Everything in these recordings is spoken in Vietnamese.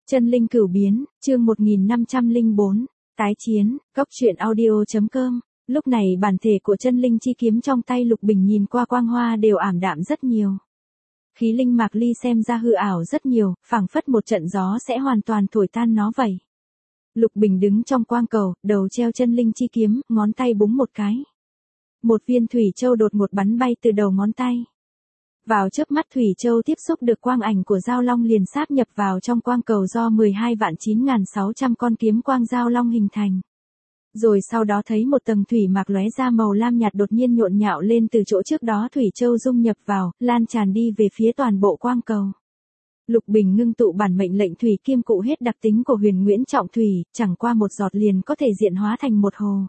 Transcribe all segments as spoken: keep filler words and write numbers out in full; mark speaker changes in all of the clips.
Speaker 1: Chân linh cửu biến, chương một nghìn năm trăm lẻ bốn, tái chiến, cốc truyện audio.com. Lúc này bản thể của chân linh chi kiếm trong tay Lục Bình nhìn qua quang hoa đều ảm đạm rất nhiều. Khí linh mạc ly xem ra hư ảo rất nhiều, phảng phất một trận gió sẽ hoàn toàn thổi tan nó vậy. Lục Bình đứng trong quang cầu, đầu treo chân linh chi kiếm, ngón tay búng một cái. Một viên thủy châu đột ngột bắn bay từ đầu ngón tay. Vào chớp mắt thủy châu tiếp xúc được quang ảnh của Giao Long liền sáp nhập vào trong quang cầu do mười hai vạn chín nghìn sáu trăm con kiếm quang Giao Long hình thành. Rồi sau đó thấy một tầng thủy mạc lóe ra màu lam nhạt đột nhiên nhộn nhạo lên từ chỗ trước đó thủy châu dung nhập vào, lan tràn đi về phía toàn bộ quang cầu. Lục Bình ngưng tụ bản mệnh lệnh thủy kim cụ hết đặc tính của Huyền Nguyễn Trọng Thủy, chẳng qua một giọt liền có thể diễn hóa thành một hồ.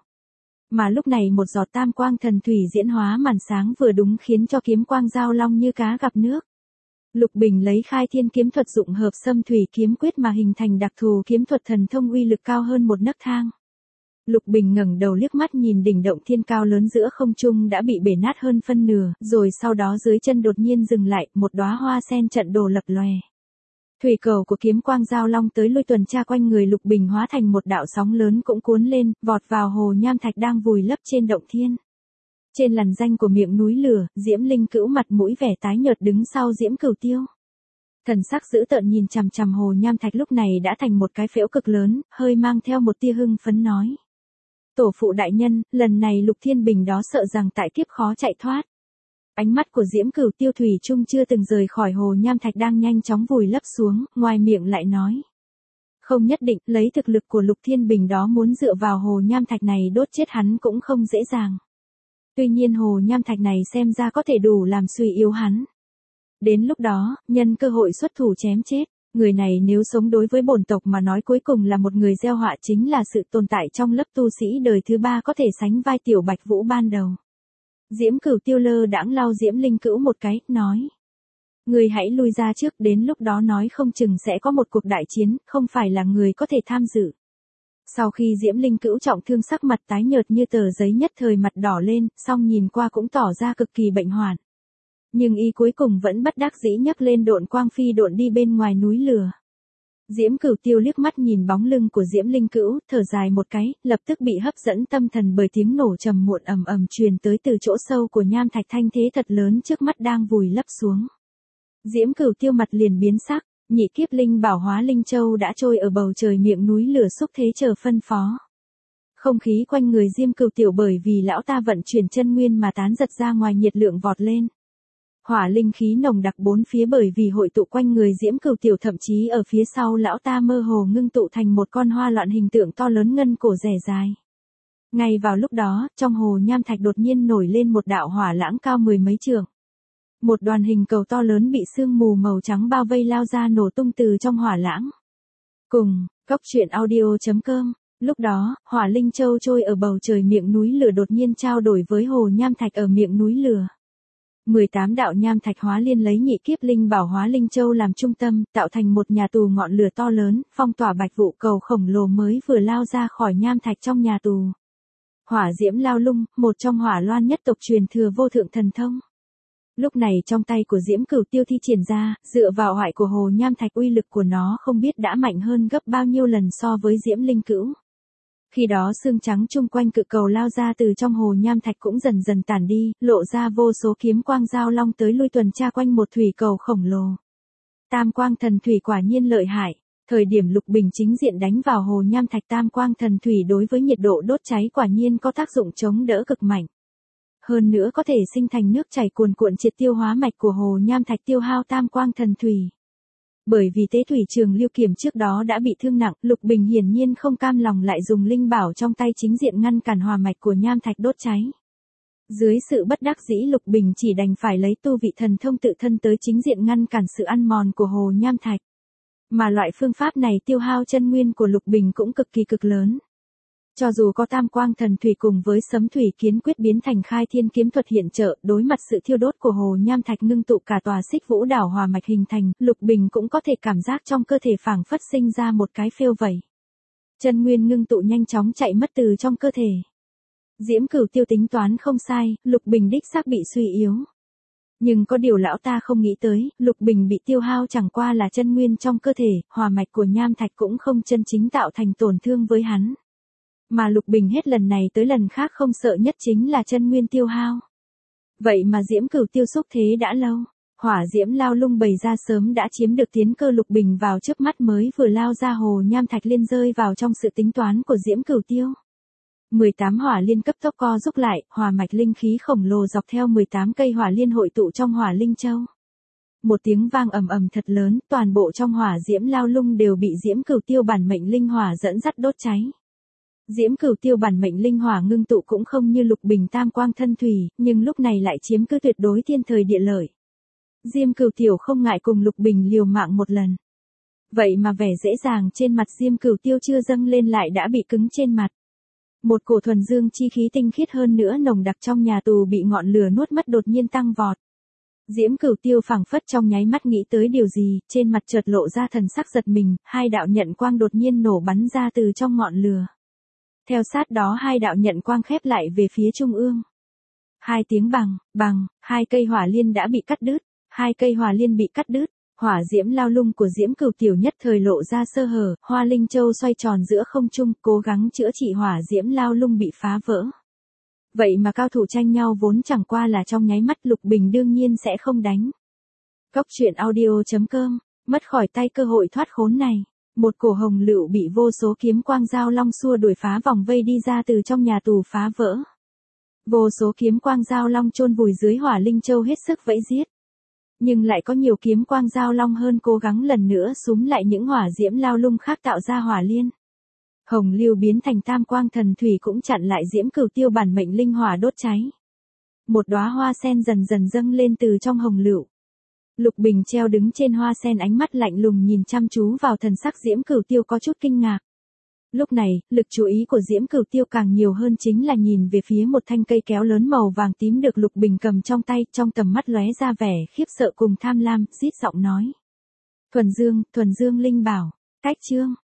Speaker 1: Mà lúc này một giọt tam quang thần thủy diễn hóa màn sáng vừa đúng khiến cho kiếm quang Giao Long như cá gặp nước. Lục Bình lấy khai thiên kiếm thuật dụng hợp xâm thủy kiếm quyết mà hình thành đặc thù kiếm thuật thần thông uy lực cao hơn một nấc thang. Lục Bình ngẩng đầu liếc mắt nhìn đỉnh động thiên cao lớn giữa không trung đã bị bể nát hơn phân nửa, rồi sau đó dưới chân đột nhiên dừng lại, một đóa hoa sen trận đồ lập lòe. Thủy cầu của kiếm quang Giao Long tới lui tuần tra quanh người Lục Bình hóa thành một đạo sóng lớn cũng cuốn lên, vọt vào hồ nham thạch đang vùi lấp trên động thiên. Trên làn danh của miệng núi lửa, Diễm Linh Cữu mặt mũi vẻ tái nhợt đứng sau Diễm Cửu Tiêu. Thần sắc dữ tợn nhìn chằm chằm hồ nham thạch lúc này đã thành một cái phễu cực lớn, hơi mang theo một tia hưng phấn nói: "Tổ phụ đại nhân, lần này Lục Thiên Bình đó sợ rằng tại kiếp khó chạy thoát." Ánh mắt của Diễm Cửu Tiêu thủy chung chưa từng rời khỏi hồ nham thạch đang nhanh chóng vùi lấp xuống, ngoài miệng lại nói: "Không nhất định, lấy thực lực của Lục Thiên Bình đó muốn dựa vào hồ nham thạch này đốt chết hắn cũng không dễ dàng. Tuy nhiên hồ nham thạch này xem ra có thể đủ làm suy yếu hắn. Đến lúc đó, nhân cơ hội xuất thủ chém chết. Người này nếu sống đối với bổn tộc mà nói cuối cùng là một người gieo họa, chính là sự tồn tại trong lớp tu sĩ đời thứ ba có thể sánh vai Tiểu Bạch Vũ ban đầu." Diễm Cửu Tiêu lơ đãng lau Diễm Linh Cữu một cái, nói: "Người hãy lui ra trước, đến lúc đó nói không chừng sẽ có một cuộc đại chiến, không phải là người có thể tham dự." Sau khi Diễm Linh Cữu trọng thương sắc mặt tái nhợt như tờ giấy nhất thời mặt đỏ lên, song nhìn qua cũng tỏ ra cực kỳ bệnh hoạn. Nhưng y cuối cùng vẫn bất đắc dĩ nhấc lên độn quang phi độn đi bên ngoài núi lửa. Diễm Cửu Tiêu liếc mắt nhìn bóng lưng của Diễm Linh Cữu, thở dài một cái, lập tức bị hấp dẫn tâm thần bởi tiếng nổ trầm muộn ầm ầm truyền tới từ chỗ sâu của nham thạch, thanh thế thật lớn trước mắt đang vùi lấp xuống. Diễm Cửu Tiêu mặt liền biến sắc, nhị kiếp linh bảo hóa linh châu đã trôi ở bầu trời miệng núi lửa xúc thế chờ phân phó. Không khí quanh người Diêm Cửu Tiểu bởi vì lão ta vận chuyển chân nguyên mà tán giật ra ngoài, nhiệt lượng vọt lên. Hỏa linh khí nồng đặc bốn phía bởi vì hội tụ quanh người Diễm Cửu Tiểu, thậm chí ở phía sau lão ta mơ hồ ngưng tụ thành một con hoa loạn hình tượng to lớn ngân cổ rẻ dài. Ngay vào lúc đó, trong hồ nham thạch đột nhiên nổi lên một đạo hỏa lãng cao mười mấy trượng. Một đoàn hình cầu to lớn bị sương mù màu trắng bao vây lao ra nổ tung từ trong hỏa lãng. Cùng, cốc truyện audio.com. Lúc đó, hỏa linh châu trôi ở bầu trời miệng núi lửa đột nhiên trao đổi với hồ nham thạch ở miệng núi lửa. mười tám đạo nham thạch hóa liên lấy nhị kiếp linh bảo hóa linh châu làm trung tâm, tạo thành một nhà tù ngọn lửa to lớn, phong tỏa bạch vụ cầu khổng lồ mới vừa lao ra khỏi nham thạch trong nhà tù. Hỏa diễm lao lung, một trong hỏa loan nhất tộc truyền thừa vô thượng thần thông. Lúc này trong tay của Diễm Cửu Tiêu thi triển ra, dựa vào hoại của hồ nham thạch, uy lực của nó không biết đã mạnh hơn gấp bao nhiêu lần so với Diễm Linh Cữu. Khi đó xương trắng chung quanh cự cầu lao ra từ trong hồ nham thạch cũng dần dần tản đi, lộ ra vô số kiếm quang Giao Long tới lui tuần tra quanh một thủy cầu khổng lồ. Tam quang thần thủy quả nhiên lợi hại. Thời điểm Lục Bình chính diện đánh vào hồ nham thạch, tam quang thần thủy đối với nhiệt độ đốt cháy quả nhiên có tác dụng chống đỡ cực mạnh. Hơn nữa có thể sinh thành nước chảy cuồn cuộn triệt tiêu hóa mạch của hồ nham thạch, tiêu hao tam quang thần thủy. Bởi vì tế thủy trường Lưu Kiểm trước đó đã bị thương nặng, Lục Bình hiển nhiên không cam lòng lại dùng linh bảo trong tay chính diện ngăn cản hòa mạch của nham thạch đốt cháy. Dưới sự bất đắc dĩ, Lục Bình chỉ đành phải lấy tu vị thần thông tự thân tới chính diện ngăn cản sự ăn mòn của hồ nham thạch. Mà loại phương pháp này tiêu hao chân nguyên của Lục Bình cũng cực kỳ cực lớn. Cho dù có tam quang thần thủy cùng với sấm thủy kiến quyết biến thành khai thiên kiếm thuật hiện trợ, đối mặt sự thiêu đốt của hồ nham thạch ngưng tụ cả tòa Xích Vũ đảo hòa mạch hình thành, Lục Bình cũng có thể cảm giác trong cơ thể phảng phất sinh ra một cái phêu vẩy. Chân nguyên ngưng tụ nhanh chóng chạy mất từ trong cơ thể. Diễm Cửu Tiêu tính toán không sai, Lục Bình đích xác bị suy yếu. Nhưng có điều lão ta không nghĩ tới, Lục Bình bị tiêu hao chẳng qua là chân nguyên trong cơ thể, hỏa mạch của nham thạch cũng không chân chính tạo thành tổn thương với hắn. Mà Lục Bình hết lần này tới lần khác không sợ nhất chính là chân nguyên tiêu hao. Vậy mà Diễm Cửu Tiêu xúc thế đã lâu, hỏa diễm lao lung bày ra sớm đã chiếm được tiến cơ Lục Bình vào trước mắt mới vừa lao ra hồ nham thạch liên rơi vào trong sự tính toán của Diễm Cửu Tiêu. mười tám hỏa liên cấp tốc co rút lại, hỏa mạch linh khí khổng lồ dọc theo mười tám cây hỏa liên hội tụ trong hỏa linh châu. Một tiếng vang ầm ầm thật lớn, toàn bộ trong hỏa diễm lao lung đều bị Diễm Cửu Tiêu bản mệnh linh hỏa dẫn dắt đốt cháy. Diễm Cửu Tiêu bản mệnh linh hỏa ngưng tụ cũng không như Lục Bình tam quang thân thủy, nhưng lúc này lại chiếm cứ tuyệt đối thiên thời địa lợi. Diêm Cửu Tiểu không ngại cùng Lục Bình liều mạng một lần. Vậy mà vẻ dễ dàng trên mặt Diêm Cửu Tiêu chưa dâng lên lại đã bị cứng trên mặt. Một cổ thuần dương chi khí tinh khiết hơn nữa nồng đặc trong nhà tù bị ngọn lửa nuốt mất đột nhiên tăng vọt. Diễm Cửu Tiêu phảng phất trong nháy mắt nghĩ tới điều gì, trên mặt chợt lộ ra thần sắc giật mình, hai đạo nhận quang đột nhiên nổ bắn ra từ trong ngọn lửa. Theo sát đó hai đạo nhận quang khép lại về phía trung ương. Hai tiếng bằng, bằng, hai cây hỏa liên đã bị cắt đứt, hai cây hỏa liên bị cắt đứt, hỏa diễm lao lung của Diễm Cửu Tiểu nhất thời lộ ra sơ hở, Hoa Linh Châu xoay tròn giữa không trung, cố gắng chữa trị hỏa diễm lao lung bị phá vỡ. Vậy mà cao thủ tranh nhau vốn chẳng qua là trong nháy mắt, Lục Bình đương nhiên sẽ không đánh. Cốc truyện audio chấm com, mất khỏi tay cơ hội thoát khốn này. Một cổ hồng lựu bị vô số kiếm quang giao long xua đuổi phá vòng vây đi ra từ trong nhà tù phá vỡ. Vô số kiếm quang giao long chôn vùi dưới hỏa linh châu hết sức vẫy giết. Nhưng lại có nhiều kiếm quang giao long hơn cố gắng lần nữa súm lại những hỏa diễm lao lung khác tạo ra hỏa liên. Hồng lưu biến thành tam quang thần thủy cũng chặn lại Diễm Cửu Tiêu bản mệnh linh hỏa đốt cháy. Một đóa hoa sen dần dần dâng lên từ trong hồng lựu. Lục Bình treo đứng trên hoa sen ánh mắt lạnh lùng nhìn chăm chú vào thần sắc Diễm Cửu Tiêu có chút kinh ngạc. Lúc này, lực chú ý của Diễm Cửu Tiêu càng nhiều hơn chính là nhìn về phía một thanh cây kéo lớn màu vàng tím được Lục Bình cầm trong tay, trong tầm mắt lóe ra vẻ khiếp sợ cùng tham lam, rít giọng nói. Thuần Dương, Thuần Dương linh bảo, cách chương.